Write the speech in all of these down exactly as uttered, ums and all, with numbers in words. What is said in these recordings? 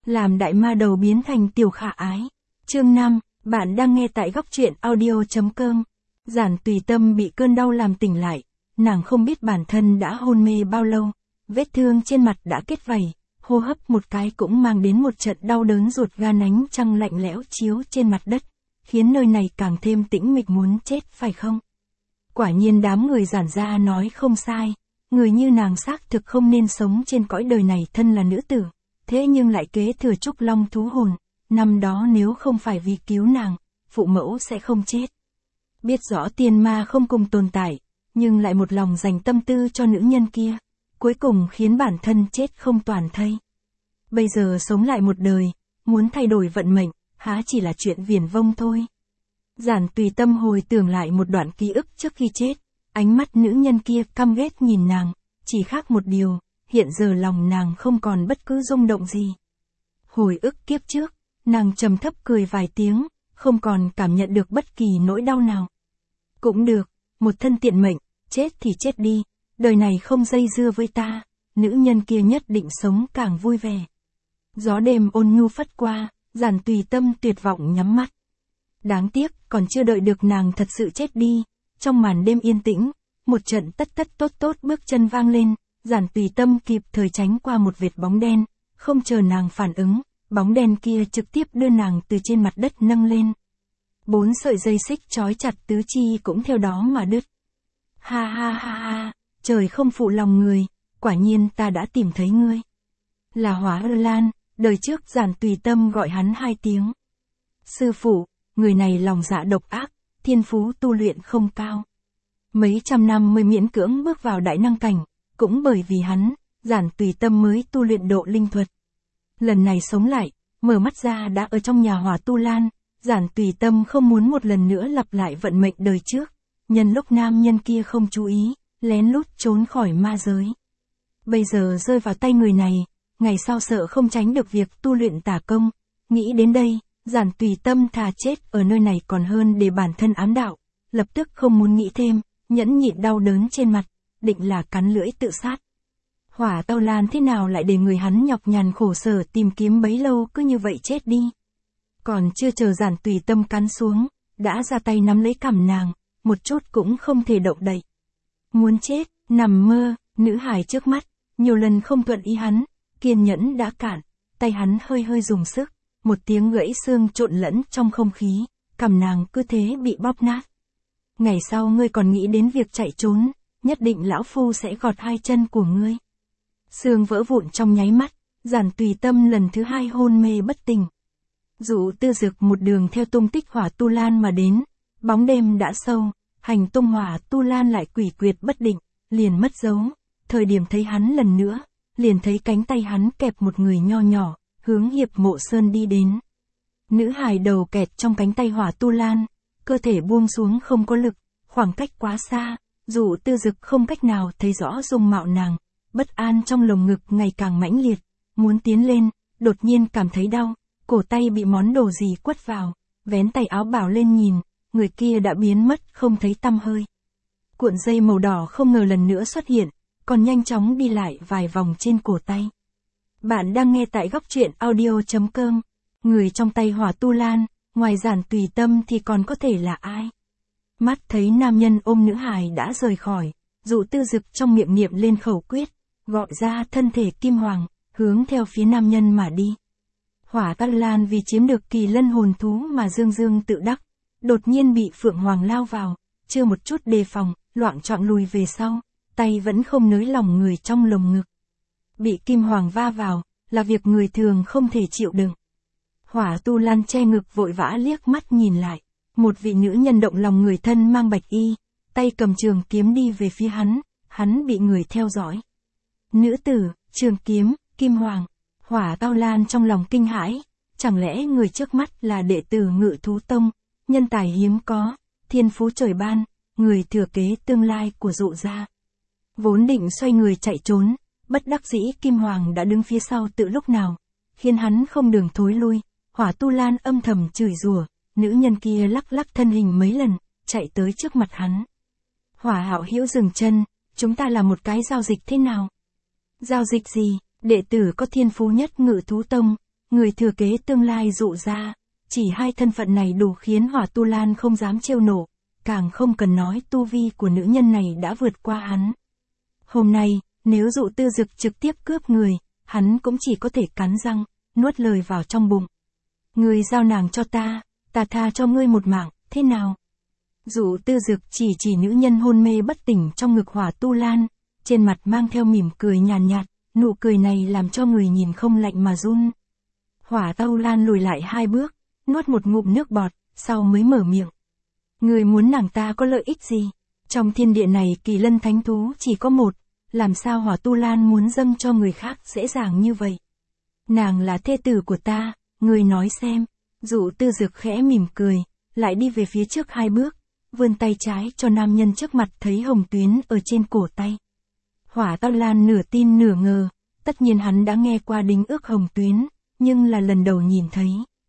làm đại ma đầu biến thành tiểu khả ái. Chương năm, bạn đang nghe tại góc truyện audio chấm com. Giản Tùy Tâm bị cơn đau làm tỉnh lại, nàng không biết bản thân đã hôn mê bao lâu, vết thương trên mặt đã kết vảy, hô hấp một cái cũng mang đến một trận đau đớn ruột gan, ánh trăng lạnh lẽo chiếu trên mặt đất, khiến nơi này càng thêm tĩnh mịch muốn chết phải không? Quả nhiên đám người Giản gia nói không sai, người như nàng xác thực không nên sống trên cõi đời này, thân là nữ tử, thế nhưng lại kế thừa Trúc Long thú hồn, năm đó nếu không phải vì cứu nàng, phụ mẫu sẽ không chết. Biết rõ tiên ma không cùng tồn tại, nhưng lại một lòng dành tâm tư cho nữ nhân kia, cuối cùng khiến bản thân chết không toàn thây. Bây giờ sống lại một đời, muốn thay đổi vận mệnh, há chỉ là chuyện viển vông thôi. Giản Tùy Tâm hồi tưởng lại một đoạn ký ức trước khi chết, ánh mắt nữ nhân kia căm ghét nhìn nàng, chỉ khác một điều, hiện giờ lòng nàng không còn bất cứ rung động gì. Hồi ức kiếp trước, nàng trầm thấp cười vài tiếng, không còn cảm nhận được bất kỳ nỗi đau nào. Cũng được, một thân tiện mệnh, chết thì chết đi, đời này không dây dưa với ta, nữ nhân kia nhất định sống càng vui vẻ. Gió đêm ôn nhu phất qua, Giản Tùy Tâm tuyệt vọng nhắm mắt. Đáng tiếc, còn chưa đợi được nàng thật sự chết đi, trong màn đêm yên tĩnh, một trận tất tất tốt tốt bước chân vang lên, Giản Tùy Tâm kịp thời tránh qua một vệt bóng đen, không chờ nàng phản ứng, bóng đen kia trực tiếp đưa nàng từ trên mặt đất nâng lên. Bốn sợi dây xích trói chặt tứ chi cũng theo đó mà đứt. Ha ha ha ha, trời không phụ lòng người, quả nhiên ta đã tìm thấy ngươi. Là Hóa Lan, đời trước Giản Tùy Tâm gọi hắn hai tiếng. Sư phụ, người này lòng dạ độc ác, thiên phú tu luyện không cao. Mấy trăm năm mới miễn cưỡng bước vào đại năng cảnh, cũng bởi vì hắn, Giản Tùy Tâm mới tu luyện độ linh thuật. Lần này sống lại, mở mắt ra đã ở trong nhà Hỏa Tu Lan, Giản Tùy Tâm không muốn một lần nữa lặp lại vận mệnh đời trước, nhân lúc nam nhân kia không chú ý, lén lút trốn khỏi ma giới. Bây giờ rơi vào tay người này, ngày sau sợ không tránh được việc tu luyện tà công, nghĩ đến đây, Giản Tùy Tâm thà chết ở nơi này còn hơn để bản thân ám đạo, lập tức không muốn nghĩ thêm, nhẫn nhịn đau đớn trên mặt, định là cắn lưỡi tự sát. Hỏa Tu Lan thế nào lại để người hắn nhọc nhằn khổ sở tìm kiếm bấy lâu cứ như vậy chết đi. Còn chưa chờ Giản Tùy Tâm cắn xuống, đã ra tay nắm lấy cằm nàng, một chút cũng không thể động đậy. Muốn chết, nằm mơ, nữ hài trước mắt, nhiều lần không thuận ý hắn, kiên nhẫn đã cạn, tay hắn hơi hơi dùng sức, một tiếng gãy xương trộn lẫn trong không khí, cằm nàng cứ thế bị bóp nát. Ngày sau ngươi còn nghĩ đến việc chạy trốn, nhất định lão phu sẽ gọt hai chân của ngươi. Xương vỡ vụn trong nháy mắt, Giản Tùy Tâm lần thứ hai hôn mê bất tỉnh. Dụ Tư Dực một đường theo tung tích Hỏa Tu Lan mà đến, bóng đêm đã sâu, hành tung Hỏa Tu Lan lại quỷ quyệt bất định, liền mất dấu, thời điểm thấy hắn lần nữa, liền thấy cánh tay hắn kẹp một người nho nhỏ, hướng Hiệp Mộ Sơn đi đến. Nữ hài đầu kẹt trong cánh tay Hỏa Tu Lan, cơ thể buông xuống không có lực, khoảng cách quá xa, Dụ Tư Dực không cách nào thấy rõ dung mạo nàng, bất an trong lồng ngực ngày càng mãnh liệt, muốn tiến lên, đột nhiên cảm thấy đau, cổ tay bị món đồ gì quất vào, vén tay áo bảo lên nhìn, người kia đã biến mất không thấy tăm hơi. Cuộn dây màu đỏ không ngờ lần nữa xuất hiện, còn nhanh chóng đi lại vài vòng trên cổ tay. Bạn đang nghe tại góc truyện audio chấm com. Người trong tay Hỏa Tu Lan, ngoài Giản Tùy Tâm thì còn có thể là ai? Mắt thấy nam nhân ôm nữ hài đã rời khỏi, Dụ Tư Dực trong miệng niệm lên khẩu quyết, gọi ra thân thể kim hoàng, hướng theo phía nam nhân mà đi. Hỏa Tu Lan vì chiếm được kỳ lân hồn thú mà dương dương tự đắc, đột nhiên bị Phượng Hoàng lao vào, chưa một chút đề phòng, loạng choạng lùi về sau, tay vẫn không nới lỏng người trong lồng ngực. Bị kim hoàng va vào, là việc người thường không thể chịu đựng. Hỏa Tu Lan che ngực vội vã liếc mắt nhìn lại, một vị nữ nhân động lòng người thân mang bạch y, tay cầm trường kiếm đi về phía hắn, hắn bị người theo dõi. Nữ tử, trường kiếm, kim hoàng. Hỏa Tu Lan trong lòng kinh hãi, chẳng lẽ người trước mắt là đệ tử Ngự Thú Tông, nhân tài hiếm có, thiên phú trời ban, người thừa kế tương lai của Dụ gia. Vốn định xoay người chạy trốn, bất đắc dĩ kim hoàng đã đứng phía sau từ lúc nào, khiến hắn không đường thối lui. Hỏa Tu Lan âm thầm chửi rủa, nữ nhân kia lắc lắc thân hình mấy lần, chạy tới trước mặt hắn. Hỏa Hạo Hữu dừng chân, chúng ta là một cái giao dịch thế nào? Giao dịch gì? Đệ tử có thiên phú nhất Ngự Thú Tông, người thừa kế tương lai Dụ gia. Chỉ hai thân phận này đủ khiến Hỏa Tu Lan không dám trêu nổ, càng không cần nói tu vi của nữ nhân này đã vượt qua hắn. Hôm nay, nếu Dụ Tư Dực trực tiếp cướp người, hắn cũng chỉ có thể cắn răng, nuốt lời vào trong bụng. Ngươi giao nàng cho ta, ta tha cho ngươi một mạng, thế nào? Dụ Tư Dực chỉ chỉ nữ nhân hôn mê bất tỉnh trong ngực Hỏa Tu Lan, trên mặt mang theo mỉm cười nhàn nhạt, nhạt, nụ cười này làm cho người nhìn không lạnh mà run. Hỏa Tu Lan lùi lại hai bước, nuốt một ngụm nước bọt, sau mới mở miệng. Ngươi muốn nàng ta có lợi ích gì? Trong thiên địa này kỳ lân thánh thú chỉ có một, làm sao Hỏa Tu Lan muốn dâng cho người khác dễ dàng như vậy? Nàng là thê tử của ta, ngươi nói xem. Dụ Tư Dực khẽ mỉm cười, lại đi về phía trước hai bước, vươn tay trái cho nam nhân trước mặt thấy hồng tuyến ở trên cổ tay. Hỏa Tu Lan nửa tin nửa ngờ, tất nhiên hắn đã nghe qua đính ước hồng tuyến, nhưng là lần đầu nhìn thấy.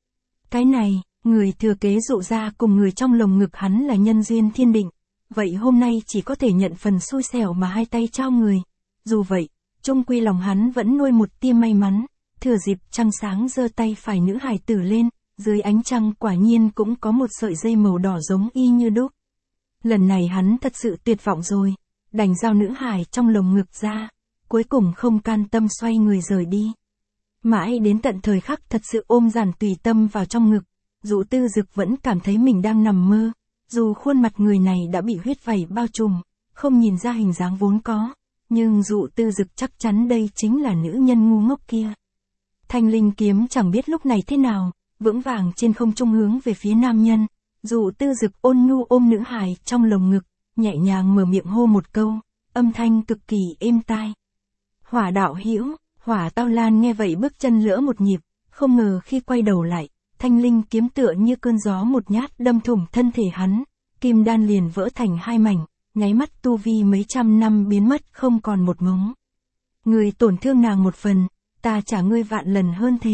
Cái này, người thừa kế Dụ gia cùng người trong lồng ngực hắn là nhân duyên thiên định, vậy hôm nay chỉ có thể nhận phần xui xẻo mà hai tay trao người. Dù vậy, chung quy lòng hắn vẫn nuôi một tia may mắn, thừa dịp trăng sáng giơ tay phải nữ hài tử lên, dưới ánh trăng quả nhiên cũng có một sợi dây màu đỏ giống y như đúc. Lần này hắn thật sự tuyệt vọng rồi, đành giao nữ hài trong lồng ngực ra, cuối cùng không can tâm xoay người rời đi. Mãi đến tận thời khắc thật sự ôm Giản Tùy Tâm vào trong ngực, Dụ Tư Dực vẫn cảm thấy mình đang nằm mơ, dù khuôn mặt người này đã bị huyết vẩy bao trùm, không nhìn ra hình dáng vốn có, nhưng Dụ Tư Dực chắc chắn đây chính là nữ nhân ngu ngốc kia. Thanh linh kiếm chẳng biết lúc này thế nào, vững vàng trên không trung hướng về phía nam nhân, Dụ Tư Dực ôn nhu ôm nữ hài trong lồng ngực, nhẹ nhàng mở miệng hô một câu, âm thanh cực kỳ êm tai. Hỏa đạo hữu. Hỏa Tu Lan nghe vậy bước chân lỡ một nhịp, không ngờ khi quay đầu lại, thanh linh kiếm tựa như cơn gió một nhát đâm thủng thân thể hắn, kim đan liền vỡ thành hai mảnh, nháy mắt tu vi mấy trăm năm biến mất không còn một mống. Người tổn thương nàng một phần, ta trả ngươi vạn lần hơn thế.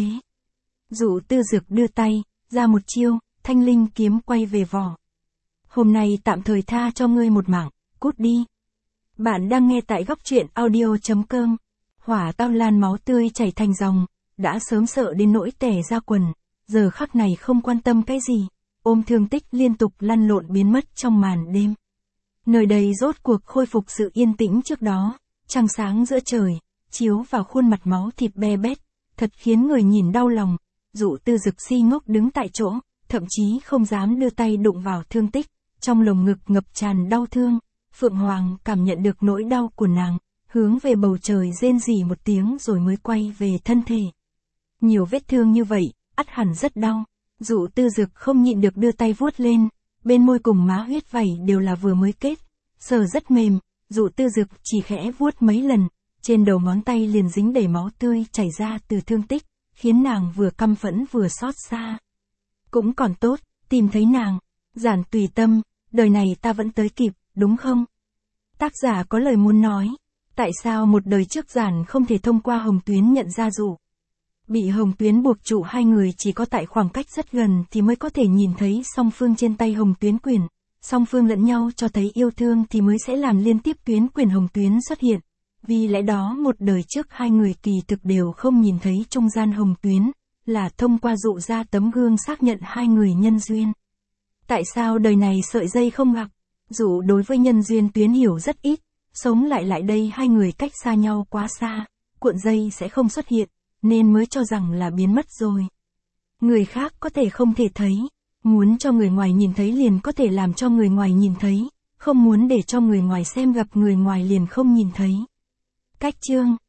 Dụ Tư Dực đưa tay, ra một chiêu, thanh linh kiếm quay về vỏ. Hôm nay tạm thời tha cho ngươi một mạng, cút đi. Bạn đang nghe tại góc truyện audio chấm com. Hỏa Tu Lan máu tươi chảy thành dòng, đã sớm sợ đến nỗi tè ra quần, giờ khắc này không quan tâm cái gì, ôm thương tích liên tục lăn lộn biến mất trong màn đêm. Nơi đây rốt cuộc khôi phục sự yên tĩnh trước đó, trăng sáng giữa trời, chiếu vào khuôn mặt máu thịt be bét, thật khiến người nhìn đau lòng. Dụ Tư Dực si ngốc đứng tại chỗ, thậm chí không dám đưa tay đụng vào thương tích, trong lồng ngực ngập tràn đau thương. Phượng Hoàng cảm nhận được nỗi đau của nàng, hướng về bầu trời rên rỉ một tiếng rồi mới quay về thân thể. Nhiều vết thương như vậy, ắt hẳn rất đau. Dụ Tư Dực không nhịn được đưa tay vuốt lên, bên môi cùng má huyết vẩy đều là vừa mới kết, sờ rất mềm. Dụ Tư Dực chỉ khẽ vuốt mấy lần, trên đầu ngón tay liền dính đầy máu tươi chảy ra từ thương tích, khiến nàng vừa căm phẫn vừa xót xa. Cũng còn tốt, tìm thấy nàng. Giản Tùy Tâm, đời này ta vẫn tới kịp, đúng không? Tác giả có lời muốn nói. Tại sao một đời trước Giản không thể thông qua hồng tuyến nhận ra Dụ? Bị hồng tuyến buộc trụ hai người chỉ có tại khoảng cách rất gần thì mới có thể nhìn thấy song phương trên tay hồng tuyến quyền. Song phương lẫn nhau cho thấy yêu thương thì mới sẽ làm liên tiếp tuyến quyền hồng tuyến xuất hiện. Vì lẽ đó một đời trước hai người kỳ thực đều không nhìn thấy trung gian hồng tuyến, là thông qua Dụ ra tấm gương xác nhận hai người nhân duyên. Tại sao đời này sợi dây không gặp? Dụ đối với nhân duyên tuyến hiểu rất ít, sống lại lại đây hai người cách xa nhau quá xa, cuộn dây sẽ không xuất hiện, nên mới cho rằng là biến mất rồi. Người khác có thể không thể thấy, muốn cho người ngoài nhìn thấy liền có thể làm cho người ngoài nhìn thấy, không muốn để cho người ngoài xem gặp người ngoài liền không nhìn thấy. Cách chương